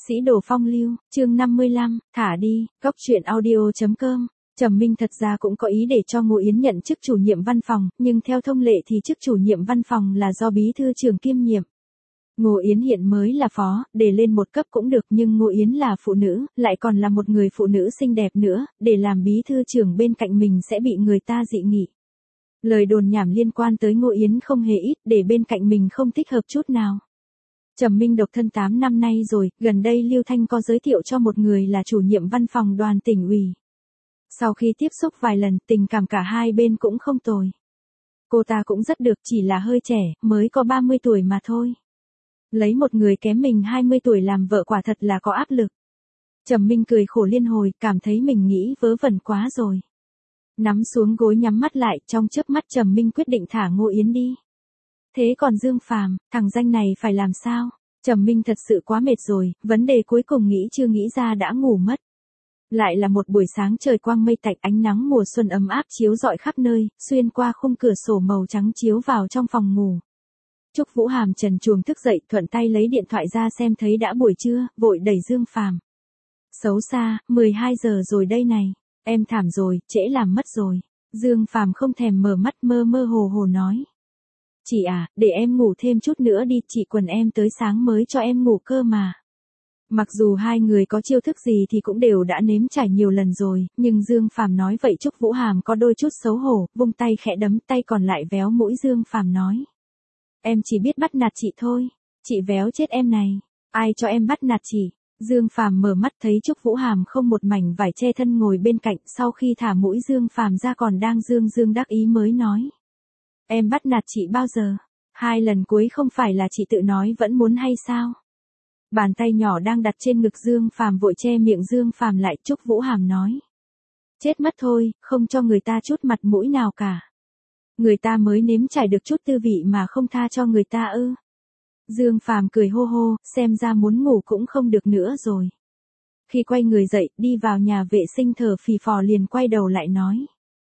Sĩ đồ phong lưu, chương 55, thả đi, góc truyện audio.com. Trầm Minh thật ra cũng có ý để cho Ngô Yến nhận chức chủ nhiệm văn phòng, nhưng theo thông lệ thì chức chủ nhiệm văn phòng là do bí thư trưởng kiêm nhiệm. Ngô Yến hiện mới là phó, để lên một cấp cũng được, nhưng Ngô Yến là phụ nữ, lại còn là một người phụ nữ xinh đẹp nữa, để làm bí thư trưởng bên cạnh mình sẽ bị người ta dị nghị. Lời đồn nhảm liên quan tới Ngô Yến không hề ít, để bên cạnh mình không thích hợp chút nào. Trầm Minh độc thân 8 năm nay rồi, gần đây Lưu Thanh có giới thiệu cho một người là chủ nhiệm văn phòng đoàn tỉnh ủy. Sau khi tiếp xúc vài lần, tình cảm cả hai bên cũng không tồi. Cô ta cũng rất được, chỉ là hơi trẻ, mới có 30 tuổi mà thôi. Lấy một người kém mình 20 tuổi làm vợ quả thật là có áp lực. Trầm Minh cười khổ liên hồi, cảm thấy mình nghĩ vớ vẩn quá rồi. Nắm xuống gối nhắm mắt lại, trong chớp mắt Trầm Minh quyết định thả Ngô Yến đi. Thế còn Dương Phàm, thằng danh này phải làm sao? Trầm Minh thật sự quá mệt rồi, vấn đề cuối cùng chưa nghĩ ra đã ngủ mất. Lại là một buổi sáng trời quang mây tạnh, ánh nắng mùa xuân ấm áp chiếu rọi khắp nơi, xuyên qua khung cửa sổ màu trắng chiếu vào trong phòng ngủ. Trúc Vũ Hàm trần truồng thức dậy, thuận tay lấy điện thoại ra xem thấy đã buổi trưa, vội đẩy Dương Phàm. Xấu xa, 12 giờ rồi đây này, em thảm rồi, trễ làm mất rồi. Dương Phàm không thèm mở mắt, mơ mơ hồ hồ nói. Chị à, để em ngủ thêm chút nữa đi, chị quần em tới sáng mới cho em ngủ cơ mà. Mặc dù hai người có chiêu thức gì thì cũng đều đã nếm trải nhiều lần rồi, nhưng Dương Phàm nói vậy Trúc Vũ Hàm có đôi chút xấu hổ, vung tay khẽ đấm, tay còn lại véo mũi Dương Phàm nói. Em chỉ biết bắt nạt chị thôi, chị véo chết em này, ai cho em bắt nạt chị. Dương Phàm mở mắt thấy Trúc Vũ Hàm không một mảnh vải che thân ngồi bên cạnh, sau khi thả mũi Dương Phàm ra còn đang dương đắc ý mới nói. Em bắt nạt chị bao giờ? 2 lần cuối không phải là chị tự nói vẫn muốn hay sao? Bàn tay nhỏ đang đặt trên ngực Dương Phàm vội che miệng Dương Phàm lại. Trúc Vũ Hàm nói. Chết mất thôi, không cho người ta chút mặt mũi nào cả. Người ta mới nếm trải được chút tư vị mà không tha cho người ta ư? Dương Phàm cười hô hô, xem ra muốn ngủ cũng không được nữa rồi. Khi quay người dậy, đi vào nhà vệ sinh thở phì phò liền quay đầu lại nói.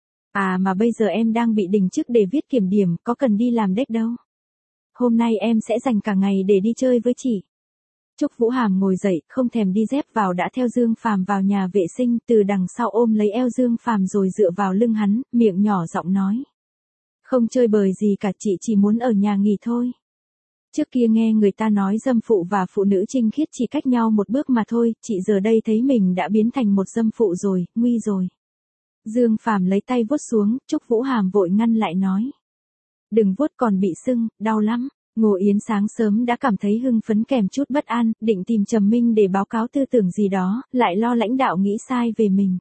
À mà bây giờ em đang bị đình chức để viết kiểm điểm, có cần đi làm đếch đâu. Hôm nay em sẽ dành cả ngày để đi chơi với chị. Trúc Vũ Hàm ngồi dậy, không thèm đi dép vào đã theo Dương Phàm vào nhà vệ sinh, từ đằng sau ôm lấy eo Dương Phàm rồi dựa vào lưng hắn, miệng nhỏ giọng nói. Không chơi bời gì cả, chị chỉ muốn ở nhà nghỉ thôi. Trước kia nghe người ta nói dâm phụ và phụ nữ trinh khiết chỉ cách nhau một bước mà thôi, chị giờ đây thấy mình đã biến thành một dâm phụ rồi, nguy rồi. Dương Phàm lấy tay vuốt xuống, Trúc Vũ Hàm vội ngăn lại nói. Đừng vuốt còn bị sưng, đau lắm. Ngô Yến sáng sớm đã cảm thấy hưng phấn kèm chút bất an, định tìm Trầm Minh để báo cáo tư tưởng gì đó, lại lo lãnh đạo nghĩ sai về mình.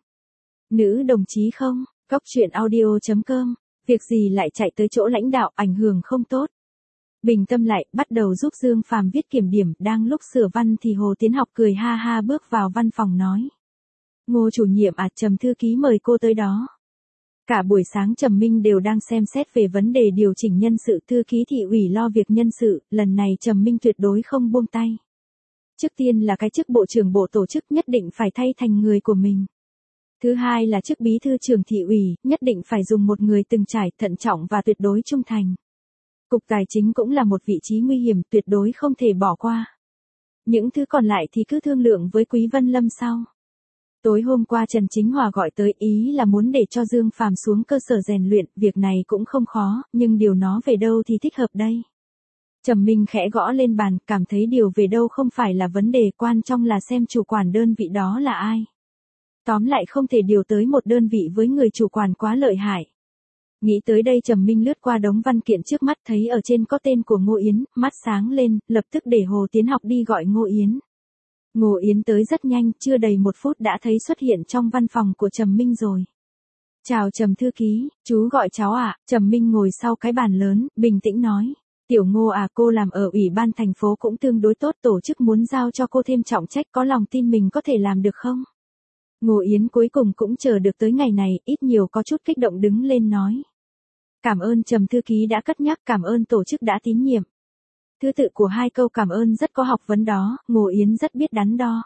Nữ đồng chí không, góc truyện audio.com, việc gì lại chạy tới chỗ lãnh đạo, ảnh hưởng không tốt. Bình tâm lại, bắt đầu giúp Dương Phàm viết kiểm điểm, đang lúc sửa văn thì Hồ Tiến Học cười ha ha bước vào văn phòng nói. Ngô chủ nhiệm à, Trầm thư ký mời cô tới đó. Cả buổi sáng Trầm Minh đều đang xem xét về vấn đề điều chỉnh nhân sự, thư ký thị ủy lo việc nhân sự, lần này Trầm Minh tuyệt đối không buông tay. Trước tiên là cái chức bộ trưởng bộ tổ chức nhất định phải thay thành người của mình. Thứ hai là chức bí thư trưởng thị ủy, nhất định phải dùng một người từng trải, thận trọng và tuyệt đối trung thành. Cục tài chính cũng là một vị trí nguy hiểm, tuyệt đối không thể bỏ qua. Những thứ còn lại thì cứ thương lượng với Quý Vân Lâm sau. Tối hôm qua Trần Chính Hòa gọi tới, ý là muốn để cho Dương Phàm xuống cơ sở rèn luyện, việc này cũng không khó, nhưng điều nó về đâu thì thích hợp đây. Trầm Minh khẽ gõ lên bàn, cảm thấy điều về đâu không phải là vấn đề, quan trọng là xem chủ quản đơn vị đó là ai. Tóm lại không thể điều tới một đơn vị với người chủ quản quá lợi hại. Nghĩ tới đây Trầm Minh lướt qua đống văn kiện trước mắt, thấy ở trên có tên của Ngô Yến, mắt sáng lên, lập tức để Hồ Tiến Học đi gọi Ngô Yến. Ngô Yến tới rất nhanh, chưa đầy 1 phút đã thấy xuất hiện trong văn phòng của Trầm Minh rồi. Chào Trầm thư ký, chú gọi cháu ạ. Trầm Minh ngồi sau cái bàn lớn, bình tĩnh nói. Tiểu Ngô à, cô làm ở ủy ban thành phố cũng tương đối tốt, tổ chức muốn giao cho cô thêm trọng trách, có lòng tin mình có thể làm được không? Ngô Yến cuối cùng cũng chờ được tới ngày này, ít nhiều có chút kích động đứng lên nói. Cảm ơn Trầm thư ký đã cất nhắc, cảm ơn tổ chức đã tín nhiệm. Thứ tự của 2 câu cảm ơn rất có học vấn đó, Ngô Yến rất biết đắn đo.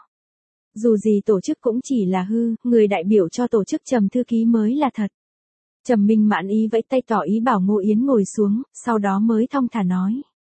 Dù gì tổ chức cũng chỉ là hư, người đại biểu cho tổ chức Trầm thư ký mới là thật. Trầm Minh mãn ý vẫy tay tỏ ý bảo Ngô Yến ngồi xuống, sau đó mới thong thả nói.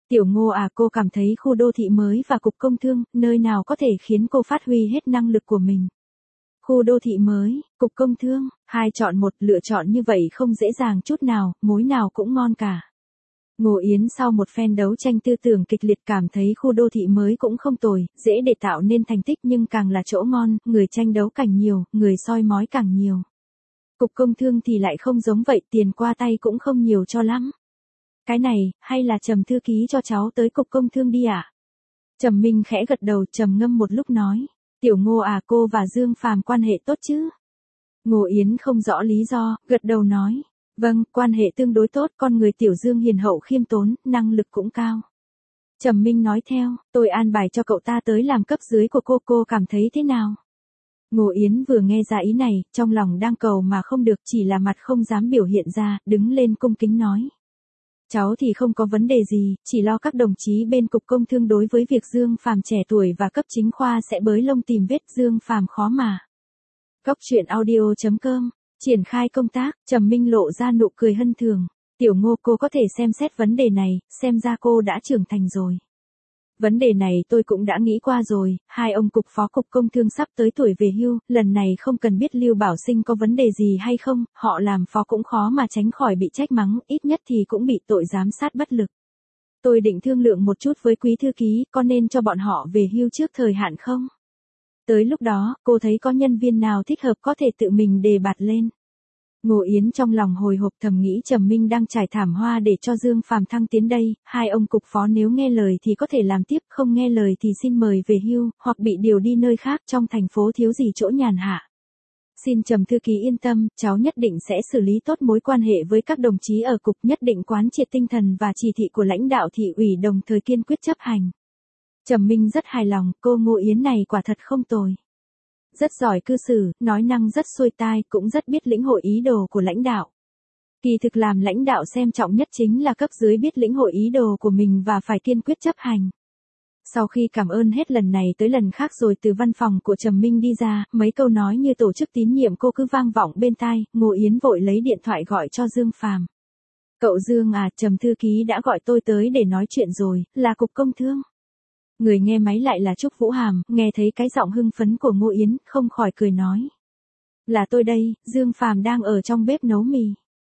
Tiểu Ngô à, cô cảm thấy khu đô thị mới và cục công thương, nơi nào có thể khiến cô phát huy hết năng lực của mình? Khu đô thị mới, cục công thương, hai chọn một, lựa chọn như vậy không dễ dàng chút nào, mối nào cũng ngon cả. Ngô Yến sau một phen đấu tranh tư tưởng kịch liệt cảm thấy khu đô thị mới cũng không tồi, dễ để tạo nên thành tích nhưng càng là chỗ ngon, người tranh đấu càng nhiều, người soi mói càng nhiều. Cục công thương thì lại không giống vậy, tiền qua tay cũng không nhiều cho lắm. Cái này, hay là Trầm thư ký cho cháu tới cục công thương đi ạ? Trầm Minh khẽ gật đầu, trầm ngâm một lúc nói. Tiểu Ngô à, cô và Dương Phàm quan hệ tốt chứ? Ngô Yến không rõ lý do, gật đầu nói. Vâng, quan hệ tương đối tốt, con người Tiểu Dương hiền hậu khiêm tốn, năng lực cũng cao. Trầm Minh nói theo, tôi an bài cho cậu ta tới làm cấp dưới của cô cảm thấy thế nào? Ngô Yến vừa nghe ra ý này, trong lòng đang cầu mà không được, chỉ là mặt không dám biểu hiện ra, đứng lên cung kính nói. Cháu thì không có vấn đề gì, chỉ lo các đồng chí bên cục công thương đối với việc Dương Phàm trẻ tuổi và cấp chính khoa sẽ bới lông tìm vết, Dương Phàm khó mà. Góc truyện audio.com, triển khai công tác, Trầm Minh lộ ra nụ cười hân thường. Tiểu Ngô, cô có thể xem xét vấn đề này, xem ra cô đã trưởng thành rồi. Vấn đề này tôi cũng đã nghĩ qua rồi, hai ông cục phó cục công thương sắp tới tuổi về hưu, lần này không cần biết Lưu Bảo Sinh có vấn đề gì hay không, họ làm phó cũng khó mà tránh khỏi bị trách mắng, ít nhất thì cũng bị tội giám sát bất lực. Tôi định thương lượng một chút với quý thư ký, có nên cho bọn họ về hưu trước thời hạn không? Tới lúc đó, cô thấy có nhân viên nào thích hợp có thể tự mình đề bạt lên. Ngô Yến trong lòng hồi hộp thầm nghĩ Trầm Minh đang trải thảm hoa để cho Dương Phàm thăng tiến đây, hai ông cục phó nếu nghe lời thì có thể làm tiếp, không nghe lời thì xin mời về hưu, hoặc bị điều đi nơi khác, trong thành phố thiếu gì chỗ nhàn hạ. Xin Trầm thư ký yên tâm, cháu nhất định sẽ xử lý tốt mối quan hệ với các đồng chí ở cục, nhất định quán triệt tinh thần và chỉ thị của lãnh đạo thị ủy, đồng thời kiên quyết chấp hành. Trầm Minh rất hài lòng, cô Ngô Yến này quả thật không tồi. Rất giỏi cư xử, nói năng rất xuôi tai, cũng rất biết lĩnh hội ý đồ của lãnh đạo. Kỳ thực làm lãnh đạo xem trọng nhất chính là cấp dưới biết lĩnh hội ý đồ của mình và phải kiên quyết chấp hành. Sau khi cảm ơn hết lần này tới lần khác rồi từ văn phòng của Trầm Minh đi ra, mấy câu nói như tổ chức tín nhiệm cô cứ vang vọng bên tai, Ngô Yến vội lấy điện thoại gọi cho Dương Phàm. Cậu Dương à, Trầm thư ký đã gọi tôi tới để nói chuyện rồi, là cục công thương. Người nghe máy lại là Trúc Vũ Hàm, nghe thấy cái giọng hưng phấn của Ngô Yến, không khỏi cười nói. Là tôi đây, Dương Phàm đang ở trong bếp nấu mì.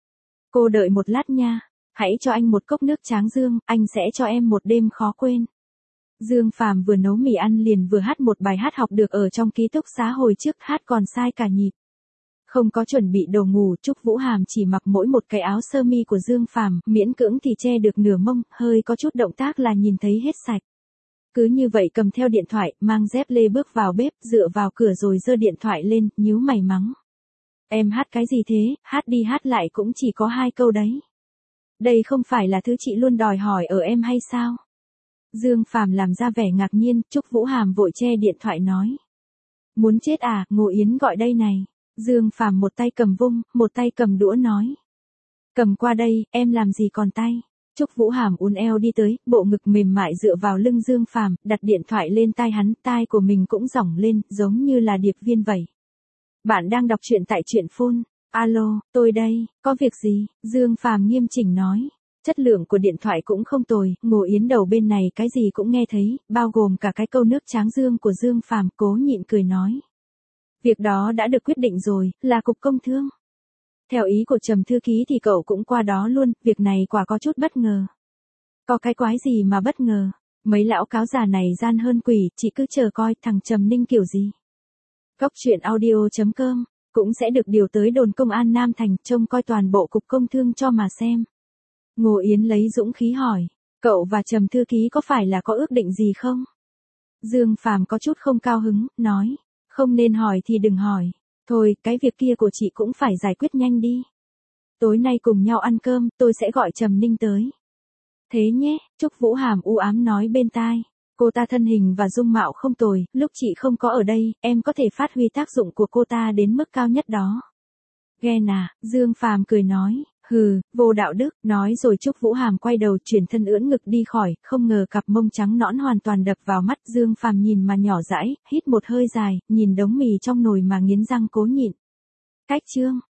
Cô đợi một lát nha, hãy cho anh một cốc nước tráng Dương, anh sẽ cho em một đêm khó quên. Dương Phàm vừa nấu mì ăn liền vừa hát một bài hát học được ở trong ký túc xá hồi trước, hát còn sai cả nhịp. Không có chuẩn bị đồ ngủ, Trúc Vũ Hàm chỉ mặc mỗi một cái áo sơ mi của Dương Phàm, miễn cưỡng thì che được nửa mông, hơi có chút động tác là nhìn thấy hết sạch. Cứ như vậy cầm theo điện thoại, mang dép lê bước vào bếp, dựa vào cửa rồi giơ điện thoại lên, nhíu mày mắng. Em hát cái gì thế, hát đi hát lại cũng chỉ có 2 câu đấy. Đây không phải là thứ chị luôn đòi hỏi ở em hay sao? Dương Phàm làm ra vẻ ngạc nhiên, Trúc Vũ Hàm vội che điện thoại nói. Muốn chết à, Ngô Yến gọi đây này. Dương Phàm một tay cầm vung, một tay cầm đũa nói. Cầm qua đây, em làm gì còn tay. Trúc Vũ Hàm uốn eo đi tới, bộ ngực mềm mại dựa vào lưng Dương Phàm, đặt điện thoại lên tai hắn, tai của mình cũng rỏng lên, giống như là điệp viên vậy. Bạn đang đọc truyện tại truyện phone. Alo, tôi đây, có việc gì? Dương Phàm nghiêm chỉnh nói. Chất lượng của điện thoại cũng không tồi, Ngô Yến đầu bên này cái gì cũng nghe thấy, bao gồm cả cái câu nước tráng Dương của Dương Phàm, cố nhịn cười nói. Việc đó đã được quyết định rồi, là cục công thương. Theo ý của Trầm thư ký thì cậu cũng qua đó luôn, việc này quả có chút bất ngờ. Có cái quái gì mà bất ngờ, mấy lão cáo già này gian hơn quỷ, chỉ cứ chờ coi thằng Trầm Ninh kiểu gì. Góc truyện audio.com, cũng sẽ được điều tới đồn công an Nam Thành, trông coi toàn bộ cục công thương cho mà xem. Ngô Yến lấy dũng khí hỏi, cậu và Trầm thư ký có phải là có ước định gì không? Dương Phàm có chút không cao hứng, nói, không nên hỏi thì đừng hỏi. Thôi, cái việc kia của chị cũng phải giải quyết nhanh đi. Tối nay cùng nhau ăn cơm, tôi sẽ gọi Trầm Ninh tới. Thế nhé, Trúc Vũ Hàm u ám nói bên tai. Cô ta thân hình và dung mạo không tồi, lúc chị không có ở đây, em có thể phát huy tác dụng của cô ta đến mức cao nhất đó. Ghen à, Dương Phàm cười nói, hừ, vô đạo đức, nói rồi Trúc Vũ Hàm quay đầu chuyển thân ưỡn ngực đi khỏi, không ngờ cặp mông trắng nõn hoàn toàn đập vào mắt. Dương Phàm nhìn mà nhỏ dãi, hít một hơi dài, nhìn đống mì trong nồi mà nghiến răng cố nhịn. Cách chương.